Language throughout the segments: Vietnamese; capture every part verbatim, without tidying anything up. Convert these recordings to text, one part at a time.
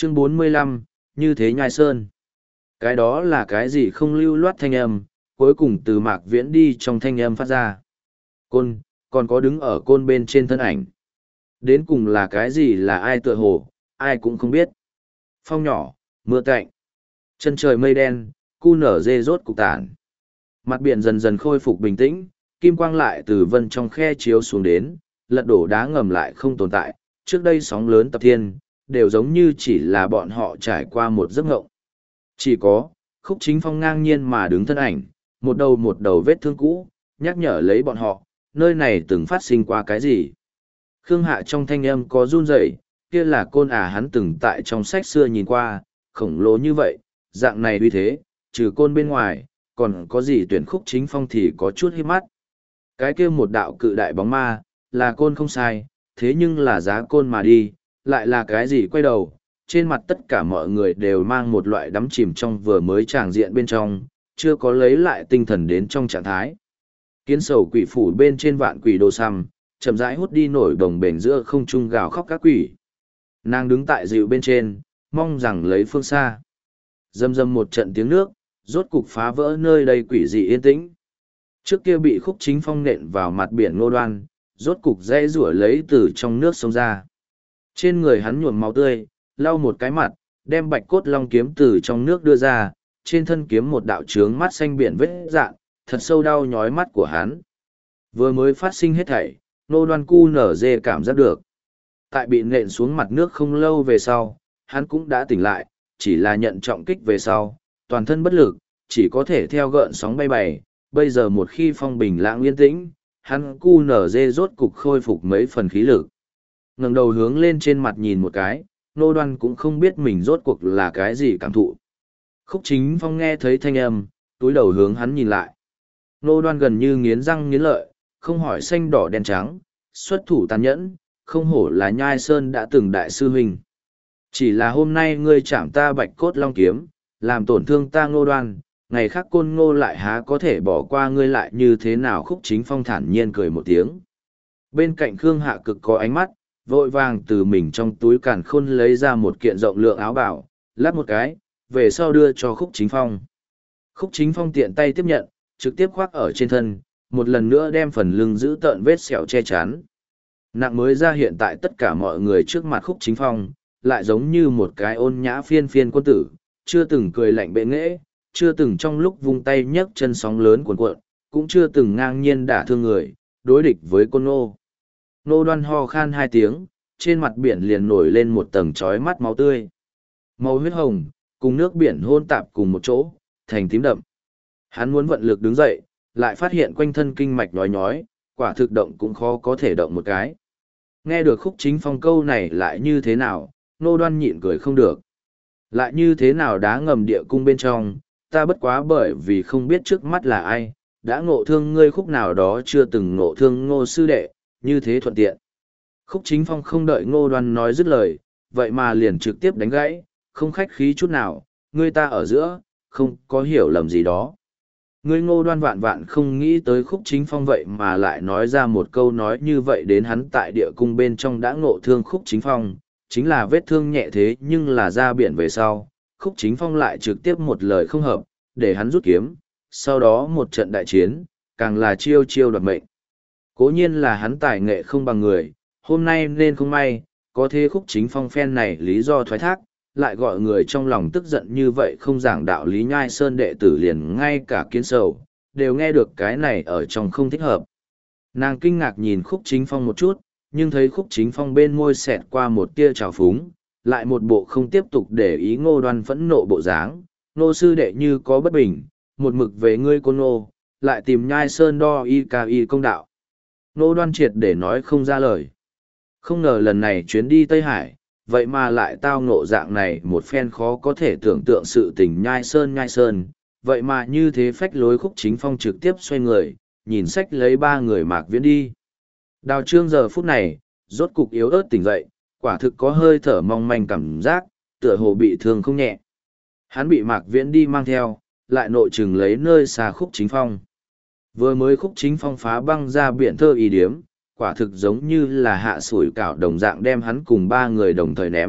Chương bốn mươi lăm, như thế nhai sơn. Cái đó là cái gì không lưu loát thanh âm, cuối cùng từ Mạc Viễn đi trong thanh âm phát ra. Côn, còn có đứng ở côn bên trên thân ảnh. Đến cùng là cái gì là ai tựa hồ, ai cũng không biết. Phong nhỏ, mưa cạnh. Chân trời mây đen, cu nở dê rốt cục tản. Mặt biển dần dần khôi phục bình tĩnh, kim quang lại từ vân trong khe chiếu xuống đến, lật đổ đá ngầm lại không tồn tại. Trước đây sóng lớn tập thiên, đều giống như chỉ là bọn họ trải qua một giấc ngộng. Chỉ có, Khúc Chính Phong ngang nhiên mà đứng thân ảnh, một đầu một đầu vết thương cũ, nhắc nhở lấy bọn họ, nơi này từng phát sinh qua cái gì. Khương Hạ trong thanh âm có run rẩy, kia là côn à hắn từng tại trong sách xưa nhìn qua, khổng lồ như vậy, dạng này uy thế, trừ côn bên ngoài, còn có gì tuyển Khúc Chính Phong thì có chút hiếp mắt. Cái kia một đạo cự đại bóng ma, là côn không sai, thế nhưng là giá côn mà đi, lại là cái gì quay đầu, trên mặt tất cả mọi người đều mang một loại đắm chìm trong vừa mới tràng diện bên trong, chưa có lấy lại tinh thần đến trong trạng thái. Kiến sầu quỷ phủ bên trên vạn quỷ đồ xăm, chậm rãi hút đi nổi đồng bền giữa không trung gào khóc các quỷ. Nàng đứng tại dịu bên trên, mong rằng lấy phương xa. Dâm dâm một trận tiếng nước, rốt cục phá vỡ nơi đây quỷ dị yên tĩnh. Trước kia bị Khúc Chính Phong nện vào mặt biển Ngô Đoan, rốt cục dây rủa lấy từ trong nước sông ra. Trên người hắn nhuộm máu tươi, lau một cái mặt, đem bạch cốt long kiếm từ trong nước đưa ra, trên thân kiếm một đạo trướng mắt xanh biển vết dạn, thật sâu đau nhói mắt của hắn. Vừa mới phát sinh hết thảy, Ngô Đoan cu nở dê cảm giác được. Tại bị nện xuống mặt nước không lâu về sau, hắn cũng đã tỉnh lại, chỉ là nhận trọng kích về sau, toàn thân bất lực, chỉ có thể theo gợn sóng bay bày. Bây giờ một khi phong bình lãng yên tĩnh, hắn cu nở dê rốt cục khôi phục mấy phần khí lực. Ngẩng đầu hướng lên trên mặt nhìn một cái, Ngô Đoan cũng không biết mình rốt cuộc là cái gì cảm thụ. Khúc Chính Phong nghe thấy thanh âm, túi đầu hướng hắn nhìn lại. Ngô Đoan gần như nghiến răng nghiến lợi, không hỏi xanh đỏ đen trắng, xuất thủ tàn nhẫn, không hổ là Nhai Sơn đã từng đại sư huynh. Chỉ là hôm nay ngươi chạm ta bạch cốt long kiếm, làm tổn thương ta Ngô Đoan, ngày khác Côn Ngô lại há có thể bỏ qua ngươi lại như thế nào. Khúc Chính Phong thản nhiên cười một tiếng. Bên cạnh Khương Hạ cực có ánh mắt, vội vàng từ mình trong túi càn khôn lấy ra một kiện rộng lượng áo bảo, lắp một cái, về sau đưa cho Khúc Chính Phong. Khúc Chính Phong tiện tay tiếp nhận, trực tiếp khoác ở trên thân, một lần nữa đem phần lưng giữ tợn vết sẹo che chắn. Nặng mới ra hiện tại tất cả mọi người trước mặt Khúc Chính Phong, lại giống như một cái ôn nhã phiên phiên quân tử, chưa từng cười lạnh bệ nghễ, chưa từng trong lúc vung tay nhấc chân sóng lớn cuồn cuộn, cũng chưa từng ngang nhiên đả thương người, đối địch với Côn Ngô. Ngô Đoan ho khan hai tiếng, trên mặt biển liền nổi lên một tầng chói mắt máu tươi. Màu huyết hồng, cùng nước biển hôn tạp cùng một chỗ, thành tím đậm. Hắn muốn vận lực đứng dậy, lại phát hiện quanh thân kinh mạch nhói nhói, quả thực động cũng khó có thể động một cái. Nghe được Khúc Chính Phong câu này lại như thế nào, Ngô Đoan nhịn cười không được. Lại như thế nào đá ngầm địa cung bên trong, ta bất quá bởi vì không biết trước mắt là ai, đã ngộ thương ngươi khúc nào đó chưa từng ngộ thương Ngô sư đệ, như thế thuận tiện. Khúc Chính Phong không đợi Ngô Đoan nói dứt lời, vậy mà liền trực tiếp đánh gãy, không khách khí chút nào, ngươi ta ở giữa, không có hiểu lầm gì đó. Ngươi Ngô Đoan vạn vạn không nghĩ tới Khúc Chính Phong vậy mà lại nói ra một câu nói như vậy đến hắn tại địa cung bên trong đã ngộ thương Khúc Chính Phong, chính là vết thương nhẹ thế nhưng là ra biển về sau, Khúc Chính Phong lại trực tiếp một lời không hợp, để hắn rút kiếm, sau đó một trận đại chiến, càng là chiêu chiêu đoạt mệnh. Cố nhiên là hắn tài nghệ không bằng người, hôm nay nên không may, có thế Khúc Chính Phong phen này lý do thoái thác, lại gọi người trong lòng tức giận như vậy không giảng đạo lý Nhai Sơn đệ tử liền ngay cả Kiến Sầu, đều nghe được cái này ở trong không thích hợp. Nàng kinh ngạc nhìn Khúc Chính Phong một chút, nhưng thấy Khúc Chính Phong bên môi xẹt qua một tia trào phúng, lại một bộ không tiếp tục để ý Ngô Đoan phẫn nộ bộ dáng. Ngô sư đệ như có bất bình, một mực về ngươi Côn Ngô, lại tìm Nhai Sơn đo y ca y công đạo. Ngô Đoan triệt để nói không ra lời. Không ngờ lần này chuyến đi Tây Hải, vậy mà lại tao ngộ dạng này một phen khó có thể tưởng tượng sự tình Nhai Sơn Nhai Sơn, vậy mà như thế phách lối Khúc Chính Phong trực tiếp xoay người, nhìn sách lấy ba người Mạc Viễn đi. Đào Trương giờ phút này, rốt cục yếu ớt tỉnh dậy, quả thực có hơi thở mong manh cảm giác, tựa hồ bị thương không nhẹ. Hắn bị Mạc Viễn đi mang theo, lại nội chừng lấy nơi xa Khúc Chính Phong. Vừa mới Khúc Chính Phong phá băng ra biển thơ y điếm, quả thực giống như là hạ sủi cảo đồng dạng đem hắn cùng ba người đồng thời ném,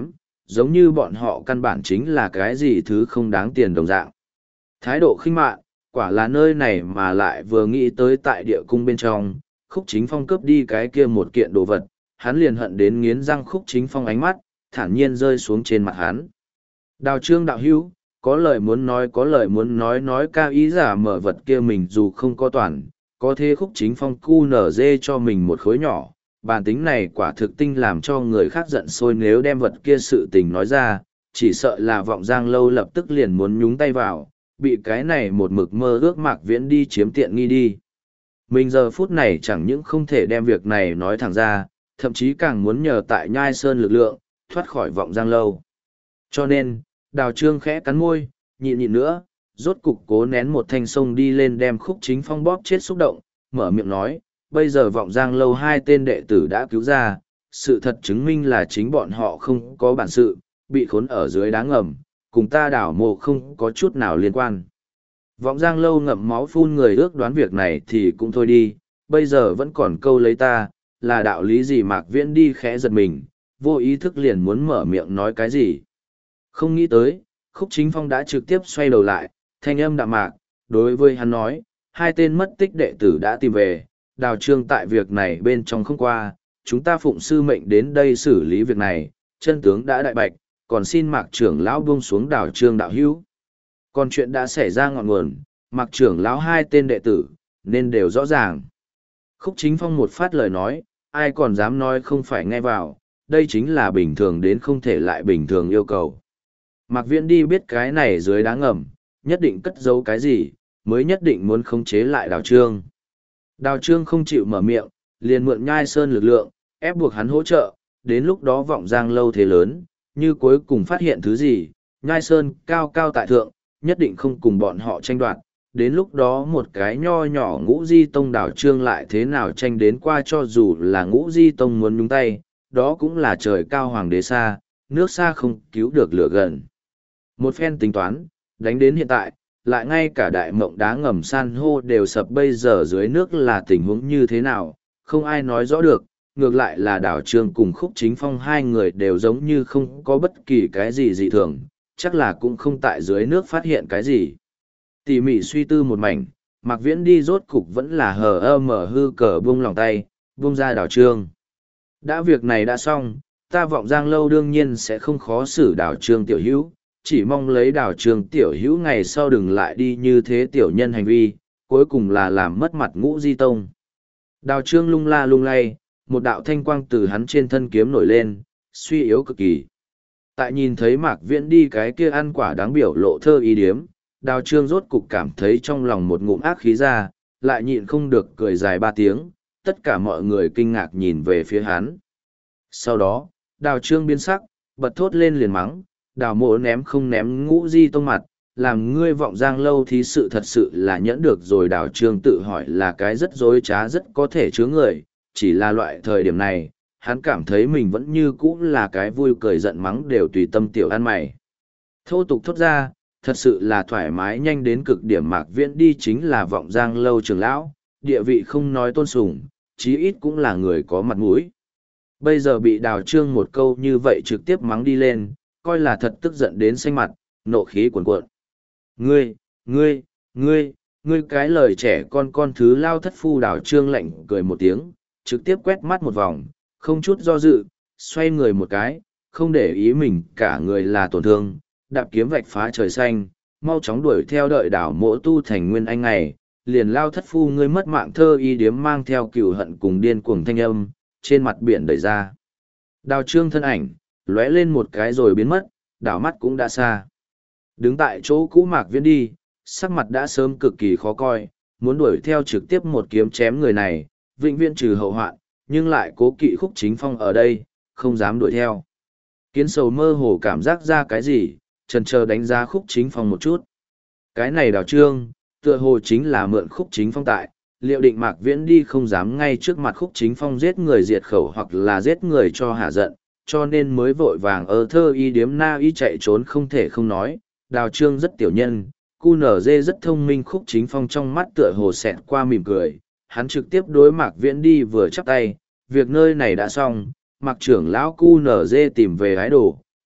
giống như bọn họ căn bản chính là cái gì thứ không đáng tiền đồng dạng. Thái độ khinh mạn, quả là nơi này mà lại vừa nghĩ tới tại địa cung bên trong, Khúc Chính Phong cướp đi cái kia một kiện đồ vật, hắn liền hận đến nghiến răng. Khúc Chính Phong ánh mắt, thản nhiên rơi xuống trên mặt hắn. Đào Trương đạo hữu, có lời muốn nói có lời muốn nói nói cao ý giả mở vật kia mình dù không có toàn, có thế Khúc Chính Phong cu nở dê cho mình một khối nhỏ, bản tính này quả thực tinh làm cho người khác giận sôi, nếu đem vật kia sự tình nói ra, chỉ sợ là Vọng Giang Lâu lập tức liền muốn nhúng tay vào, bị cái này một mực mơ ước Mạc Viễn đi chiếm tiện nghi đi. Mình giờ phút này chẳng những không thể đem việc này nói thẳng ra, thậm chí càng muốn nhờ tại Nhai Sơn lực lượng, thoát khỏi Vọng Giang Lâu. Cho nên, Đào Trương khẽ cắn môi, nhịn nhịn nữa, rốt cục cố nén một thanh sông đi lên đem Khúc Chính Phong bóp chết xúc động, mở miệng nói, bây giờ Vọng Giang Lâu hai tên đệ tử đã cứu ra, sự thật chứng minh là chính bọn họ không có bản sự, bị khốn ở dưới đá ngầm, cùng ta đảo mộ không có chút nào liên quan. Vọng Giang Lâu ngậm máu phun người ước đoán việc này thì cũng thôi đi, bây giờ vẫn còn câu lấy ta, là đạo lý gì? Mạc Viễn đi khẽ giật mình, vô ý thức liền muốn mở miệng nói cái gì. Không nghĩ tới, Khúc Chính Phong đã trực tiếp xoay đầu lại, thanh âm đạm mạc, đối với hắn nói, hai tên mất tích đệ tử đã tìm về, Đào Trương tại việc này bên trong không qua, chúng ta phụng sư mệnh đến đây xử lý việc này, chân tướng đã đại bạch, còn xin Mạc trưởng lão buông xuống Đào Trương đạo hữu. Còn chuyện đã xảy ra ngọn nguồn, Mạc trưởng lão hai tên đệ tử, nên đều rõ ràng. Khúc Chính Phong một phát lời nói, ai còn dám nói không phải nghe vào, đây chính là bình thường đến không thể lại bình thường yêu cầu. Mạc Viễn đi biết cái này dưới đá ngầm, nhất định cất giấu cái gì, mới nhất định muốn khống chế lại Đào Trương. Đào Trương không chịu mở miệng, liền mượn Nhai Sơn lực lượng, ép buộc hắn hỗ trợ, đến lúc đó Vọng Giang Lâu thế lớn, như cuối cùng phát hiện thứ gì, Nhai Sơn cao cao tại thượng, nhất định không cùng bọn họ tranh đoạt, đến lúc đó một cái nho nhỏ Ngũ Di Tông Đào Trương lại thế nào tranh đến qua, cho dù là Ngũ Di Tông muốn nhúng tay, đó cũng là trời cao hoàng đế xa, nước xa không cứu được lửa gần. Một phen tính toán, đánh đến hiện tại, lại ngay cả đại mộng đá ngầm san hô đều sập, bây giờ dưới nước là tình huống như thế nào, không ai nói rõ được, ngược lại là Đào Trương cùng Khúc Chính Phong hai người đều giống như không có bất kỳ cái gì dị thường, chắc là cũng không tại dưới nước phát hiện cái gì. Tỉ mỉ suy tư một mảnh, Mạc Viễn đi rốt cục vẫn là hờ ơ mở hư cờ buông lòng tay, buông ra Đào Trương. Đã việc này đã xong, ta Vọng Giang Lâu đương nhiên sẽ không khó xử Đào Trương tiểu hữu, chỉ mong lấy Đào Trương tiểu hữu ngày sau đừng lại đi như thế tiểu nhân hành vi, cuối cùng là làm mất mặt Ngũ Di Tông. Đào Trương lung la lung lay, một đạo thanh quang từ hắn trên thân kiếm nổi lên, suy yếu cực kỳ. Tại nhìn thấy Mạc Viễn đi cái kia ăn quả đáng biểu lộ thơ ý điếm, Đào Trương rốt cục cảm thấy trong lòng một ngụm ác khí ra, lại nhịn không được cười dài ba tiếng, tất cả mọi người kinh ngạc nhìn về phía hắn. Sau đó, Đào Trương biến sắc, bật thốt lên liền mắng, Đào mộ ném không ném Ngũ Di Tông mặt, làm ngươi Vọng Giang Lâu thì sự thật sự là nhẫn được rồi. Đào Trương tự hỏi là cái rất dối trá rất có thể chứa người, chỉ là loại thời điểm này, hắn cảm thấy mình vẫn như cũ là cái vui cười giận mắng đều tùy tâm tiểu ăn mày. Thô tục thốt ra, thật sự là thoải mái nhanh đến cực điểm. Mạc Viễn đi chính là Vọng Giang Lâu trưởng lão, địa vị không nói tôn sùng, chí ít cũng là người có mặt mũi. Bây giờ bị Đào Trương một câu như vậy trực tiếp mắng đi lên, coi là thật tức giận đến xanh mặt, nộ khí cuồn cuộn. Ngươi, ngươi, ngươi, ngươi cái lời trẻ con con thứ lao thất phu. Đào Trương lạnh cười một tiếng, trực tiếp quét mắt một vòng, không chút do dự, xoay người một cái, không để ý mình cả người là tổn thương, đạp kiếm vạch phá trời xanh, mau chóng đuổi theo đợi Đảo Mộ tu thành nguyên anh ngày, liền lao thất phu ngươi mất mạng thơ y điếm mang theo cừu hận cùng điên cuồng thanh âm, trên mặt biển đẩy ra. Đào Trương thân ảnh, lóe lên một cái rồi biến mất, đảo mắt cũng đã xa. Đứng tại chỗ cũ Mạc Viễn đi, sắc mặt đã sớm cực kỳ khó coi, muốn đuổi theo trực tiếp một kiếm chém người này, vĩnh viễn trừ hậu hoạn, nhưng lại cố kỵ Khúc Chính Phong ở đây, không dám đuổi theo. Kiến sầu mơ hồ cảm giác ra cái gì, chần chờ đánh giá Khúc Chính Phong một chút. Cái này Đào Trương, tựa hồ chính là mượn Khúc Chính Phong tại, liệu định Mạc Viễn đi không dám ngay trước mặt Khúc Chính Phong giết người diệt khẩu hoặc là giết người cho hả giận, cho nên mới vội vàng ở thơ y điếm na y chạy trốn. Không thể không nói, Đào Trương rất tiểu nhân, cu nở dê rất thông minh. Khúc Chính Phong trong mắt tựa hồ xẹt qua mỉm cười, hắn trực tiếp đối Mạc Viễn đi vừa chắp tay, việc nơi này đã xong, Mạc trưởng lão cu nở dê tìm về ái đồ,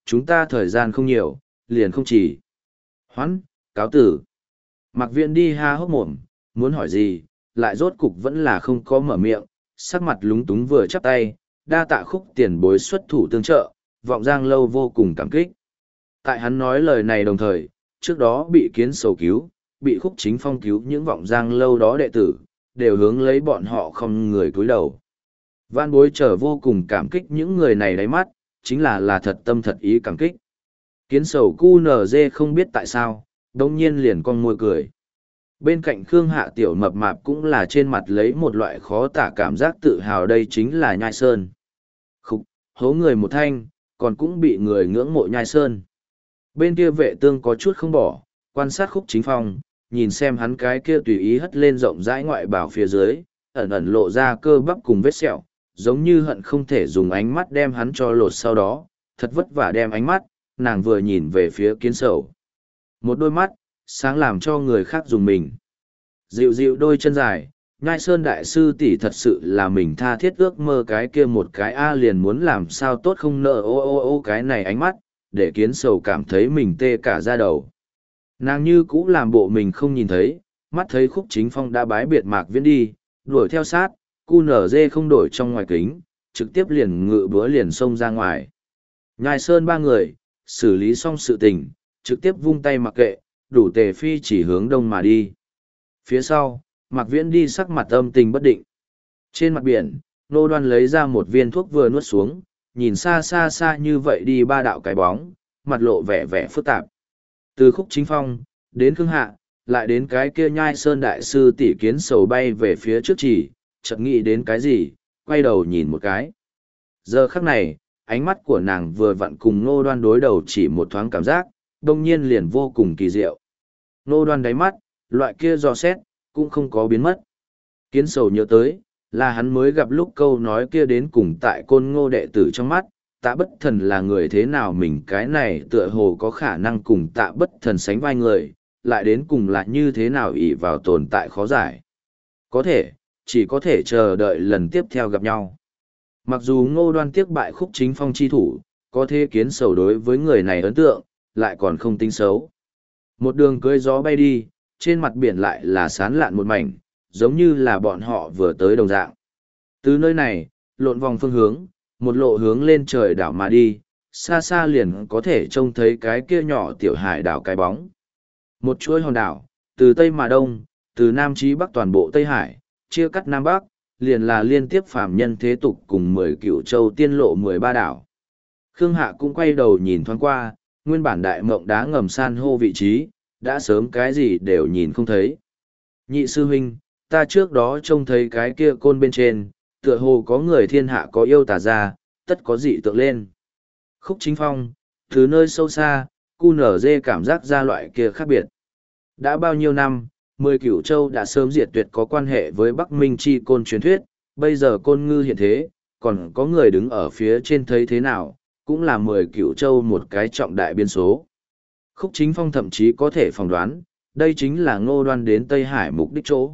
chúng ta thời gian không nhiều, liền không chỉ. Hoãn, cáo tử. Mạc Viễn đi ha hốc mồm, muốn hỏi gì, lại rốt cục vẫn là không có mở miệng, sắc mặt lúng túng vừa chắp tay, đa tạ Khúc tiền bối xuất thủ tương trợ, vọng giang lâu vô cùng cảm kích. Tại hắn nói lời này đồng thời, trước đó bị kiến sầu cứu, bị Khúc Chính Phong cứu những vọng giang lâu đó đệ tử, đều hướng lấy bọn họ không người cúi đầu. Van bối trở vô cùng cảm kích những người này đáy mắt, chính là là thật tâm thật ý cảm kích. Kiến sầu cu nờ dê không biết tại sao, đông nhiên liền con môi cười. Bên cạnh Khương Hạ tiểu mập mạp cũng là trên mặt lấy một loại khó tả cảm giác tự hào, đây chính là Nhai Sơn. Khúc, hố người một thanh, còn cũng bị người ngưỡng mộ Nhai Sơn. Bên kia vệ tương có chút không bỏ, quan sát Khúc Chính Phong, nhìn xem hắn cái kia tùy ý hất lên rộng rãi ngoại bảo phía dưới, ẩn ẩn lộ ra cơ bắp cùng vết sẹo, giống như hận không thể dùng ánh mắt đem hắn cho lột sau đó, thật vất vả đem ánh mắt, nàng vừa nhìn về phía kiến sầu. Một đôi mắt, sáng làm cho người khác dùng mình. Dịu dịu đôi chân dài, Nhai Sơn đại sư tỷ thật sự là mình tha thiết ước mơ cái kia một cái A liền muốn làm sao tốt không nợ ô ô ô cái này ánh mắt, để kiến sầu cảm thấy mình tê cả da đầu. Nàng như cũ làm bộ mình không nhìn thấy, mắt thấy Khúc Chính Phong đã bái biệt Mạc Viễn đi, đuổi theo sát, cu nở dê không đổi trong ngoài kính, trực tiếp liền ngự búa liền xông ra ngoài. Nhai Sơn ba người, xử lý xong sự tình, trực tiếp vung tay mặc kệ, đủ tề phi chỉ hướng đông mà đi. Phía sau, Mạc Viễn đi sắc mặt âm tình bất định. Trên mặt biển, Nô Đoan lấy ra một viên thuốc vừa nuốt xuống, nhìn xa xa xa như vậy đi ba đạo cái bóng, mặt lộ vẻ vẻ phức tạp. Từ Khúc Chính Phong, đến Khương Hạ, lại đến cái kia Nhai Sơn đại sư tỷ kiến sầu bay về phía trước chỉ, chợt nghĩ đến cái gì, quay đầu nhìn một cái. Giờ khắc này, ánh mắt của nàng vừa vặn cùng Nô Đoan đối đầu chỉ một thoáng cảm giác, đông nhiên liền vô cùng kỳ diệu. Nô Đoan đáy mắt, loại kia dò xét, cũng không có biến mất. Kiến sầu nhớ tới, là hắn mới gặp lúc câu nói kia đến cùng tại Côn Ngô đệ tử trong mắt, Tạ Bất Thần là người thế nào, mình cái này tựa hồ có khả năng cùng Tạ Bất Thần sánh vai người, lại đến cùng là như thế nào ỷ vào tồn tại khó giải. Có thể, chỉ có thể chờ đợi lần tiếp theo gặp nhau. Mặc dù Ngô Đoan tiếc bại Khúc Chính Phong chi thủ, có thể kiến sầu đối với người này ấn tượng, lại còn không tính xấu. Một đường cưỡi gió bay đi, trên mặt biển lại là sán lạn một mảnh, giống như là bọn họ vừa tới đồng dạng. Từ nơi này, lộn vòng phương hướng, một lộ hướng lên trời đảo mà đi, xa xa liền có thể trông thấy cái kia nhỏ tiểu hải đảo cái bóng. Một chuỗi hòn đảo, từ Tây mà Đông, từ Nam chí Bắc toàn bộ Tây Hải, chia cắt Nam Bắc, liền là liên tiếp phàm nhân thế tục cùng mười cựu châu tiên lộ mười ba đảo. Khương Hạ cũng quay đầu nhìn thoáng qua, nguyên bản đại mộng đá ngầm san hô vị trí, đã sớm cái gì đều nhìn không thấy. Nhị sư huynh, ta trước đó trông thấy cái kia côn bên trên, tựa hồ có người thiên hạ có yêu tà ra, tất có dị tượng lên. Khúc Chính Phong, từ nơi sâu xa, cu nở dê cảm giác ra loại kia khác biệt. Đã bao nhiêu năm, mười cửu châu đã sớm diệt tuyệt có quan hệ với Bắc Minh chi côn truyền thuyết, bây giờ côn ngư hiện thế, còn có người đứng ở phía trên thấy thế nào, cũng là mười cửu châu một cái trọng đại biên số. Khúc Chính Phong thậm chí có thể phỏng đoán, đây chính là Ngô Đoan đến Tây Hải mục đích chỗ.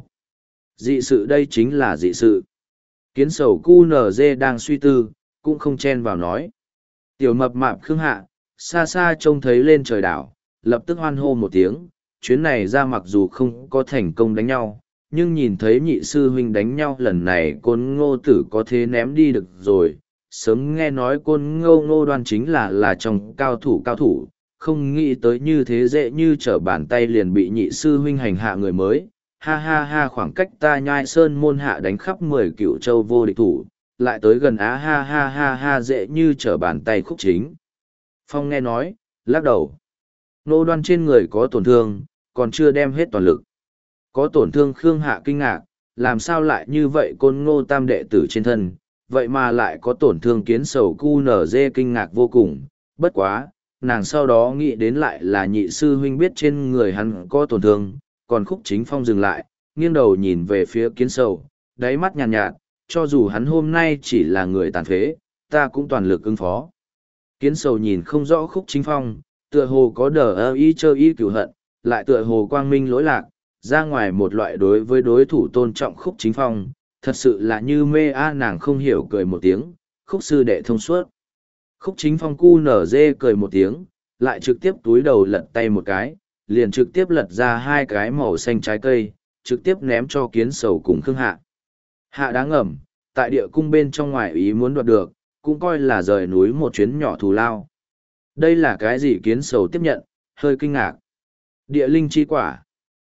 Dị sự đây chính là dị sự. Kiến sầu cu nở dê đang suy tư, cũng không chen vào nói. Tiểu mập mạp Khương Hạ, xa xa trông thấy lên trời đảo, lập tức hoan hô một tiếng, chuyến này ra mặc dù không có thành công đánh nhau, nhưng nhìn thấy nhị sư huynh đánh nhau lần này Côn Ngô tử có thế ném đi được rồi. Sớm nghe nói Côn Ngô Ngô Đoan chính là là trong cao thủ cao thủ, không nghĩ tới như thế dễ như trở bàn tay liền bị nhị sư huynh hành hạ người mới. Ha ha ha, khoảng cách ta Nhai Sơn môn hạ đánh khắp mười cựu châu vô địch thủ, lại tới gần á, ha ha ha ha, dễ như trở bàn tay. Khúc Chính Phong nghe nói, lắc đầu. Ngô Đoan trên người có tổn thương, còn chưa đem hết toàn lực. Có tổn thương. Khương Hạ kinh ngạc, làm sao lại như vậy, Côn Ngô tam đệ tử trên thân, vậy mà lại có tổn thương. Kiến sầu cu nở dê kinh ngạc vô cùng, bất quá, nàng sau đó nghĩ đến lại là nhị sư huynh biết trên người hắn có tổn thương, còn Khúc Chính Phong dừng lại, nghiêng đầu nhìn về phía kiến sầu, đáy mắt nhàn nhạt, nhạt, cho dù hắn hôm nay chỉ là người tàn phế, ta cũng toàn lực ứng phó. Kiến sầu nhìn không rõ Khúc Chính Phong, tựa hồ có đờ ơ y chơ y cửu hận, lại tựa hồ quang minh lỗi lạc, ra ngoài một loại đối với đối thủ tôn trọng. Khúc Chính Phong, thật sự là như mê a, nàng không hiểu cười một tiếng, Khúc sư đệ thông suốt. Khúc Chính Phong cu nở dê cười một tiếng, lại trực tiếp túi đầu lật tay một cái, liền trực tiếp lật ra hai cái màu xanh trái cây, trực tiếp ném cho kiến sầu cùng Khương Hạ. Hạ đáng ngầm, tại địa cung bên trong ngoài ý muốn đoạt được, cũng coi là rời núi một chuyến nhỏ thù lao. Đây là cái gì kiến sầu tiếp nhận, hơi kinh ngạc. Địa linh chi quả.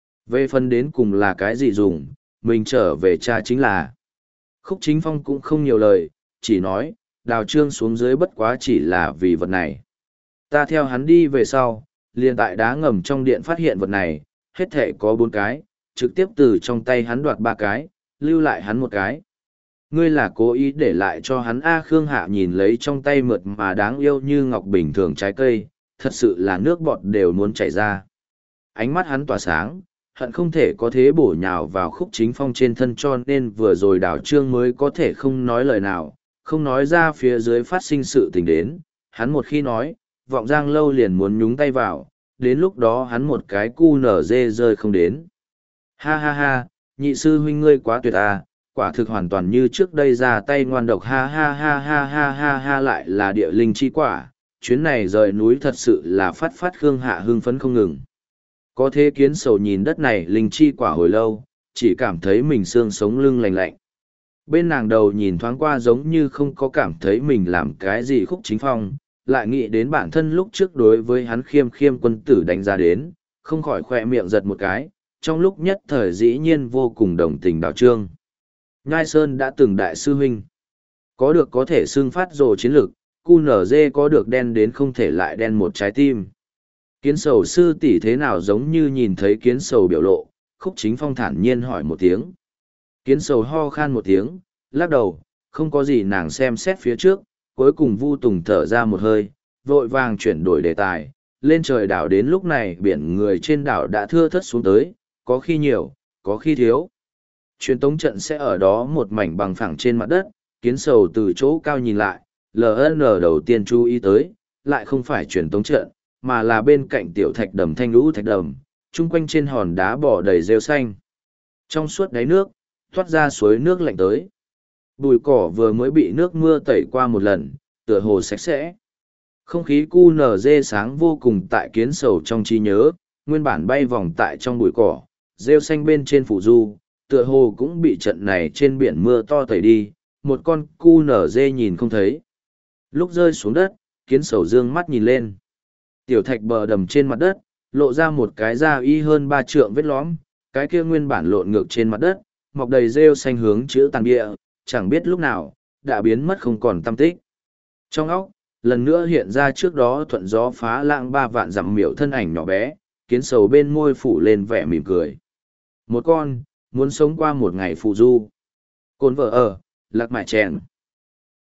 Về phần đến cùng là cái gì dùng, mình trở về cha chính là. Khúc Chính Phong cũng không nhiều lời, chỉ nói, đào trương xuống dưới bất quá chỉ là vì vật này. Ta theo hắn đi về sau, liền tại đá ngầm trong điện phát hiện vật này, hết thể có bốn cái, trực tiếp từ trong tay hắn đoạt ba cái, lưu lại hắn một cái. Ngươi là cố ý để lại cho hắn A Khương Hạ nhìn lấy trong tay mượt mà đáng yêu như ngọc bình thường trái cây, thật sự là nước bọt đều muốn chảy ra. Ánh mắt hắn tỏa sáng, hận không thể có thế bổ nhào vào Khúc Chính Phong trên thân cho nên vừa rồi đảo trương mới có thể không nói lời nào, không nói ra phía dưới phát sinh sự tình đến. Hắn một khi nói, vọng giang lâu liền muốn nhúng tay vào, đến lúc đó hắn một cái cu nở dê rơi không đến. Ha ha ha, nhị sư huynh ngươi quá tuyệt à, quả thực hoàn toàn như trước đây ra tay ngoan độc ha ha ha ha ha ha ha lại là địa linh chi quả, chuyến này rời núi thật sự là phát phát Khương Hạ hưng phấn không ngừng. Có thế kiến sầu nhìn đất này linh chi quả hồi lâu, chỉ cảm thấy mình xương sống lưng lạnh lạnh. Bên nàng đầu nhìn thoáng qua giống như không có cảm thấy mình làm cái gì Khúc Chính Phong, lại nghĩ đến bản thân lúc trước đối với hắn khiêm khiêm quân tử đánh giá đến, không khỏi khoe miệng giật một cái, trong lúc nhất thời dĩ nhiên vô cùng đồng tình đào trương. Nhai Sơn đã từng đại sư huynh, có được có thể xưng phát rồ chiến lực, cu nở dê có được đen đến không thể lại đen một trái tim. Kiến sầu sư tỷ thế nào giống như nhìn thấy kiến sầu biểu lộ, Khúc Chính Phong thản nhiên hỏi một tiếng. Kiến sầu ho khan một tiếng, lắc đầu, không có gì nàng xem xét phía trước, cuối cùng Vu Tùng thở ra một hơi, vội vàng chuyển đổi đề tài, lên trời đảo đến lúc này biển người trên đảo đã thưa thớt xuống tới, có khi nhiều, có khi thiếu. Truyền tống trận sẽ ở đó một mảnh bằng phẳng trên mặt đất, kiến sầu từ chỗ cao nhìn lại, lờ en đầu tiên chú ý tới, lại không phải truyền tống trận, mà là bên cạnh tiểu thạch đầm thanh lũ thạch đầm, chung quanh trên hòn đá bỏ đầy rêu xanh. Trong suốt đáy nước, thoát ra suối nước lạnh tới. Bụi cỏ vừa mới bị nước mưa tẩy qua một lần, tựa hồ sạch sẽ. Không khí cu nở dê sáng vô cùng tại kiến sầu trong trí nhớ, nguyên bản bay vòng tại trong bụi cỏ, rêu xanh bên trên phủ du, tựa hồ cũng bị trận này trên biển mưa to tẩy đi, một con cu nở dê nhìn không thấy. Lúc rơi xuống đất, kiến sầu dương mắt nhìn lên. Tiểu thạch bờ đầm trên mặt đất, lộ ra một cái da y hơn ba trượng vết lõm, cái kia nguyên bản lộn ngược trên mặt đất, mọc đầy rêu xanh hướng chữ tàn địa, chẳng biết lúc nào, đã biến mất không còn tăm tích. Trong óc, lần nữa hiện ra trước đó thuận gió phá lãng ba vạn dặm miểu thân ảnh nhỏ bé, kiến sầu bên môi phủ lên vẻ mỉm cười. Một con, muốn sống qua một ngày phụ du. Cồn vợ ở, lạc mại chèn.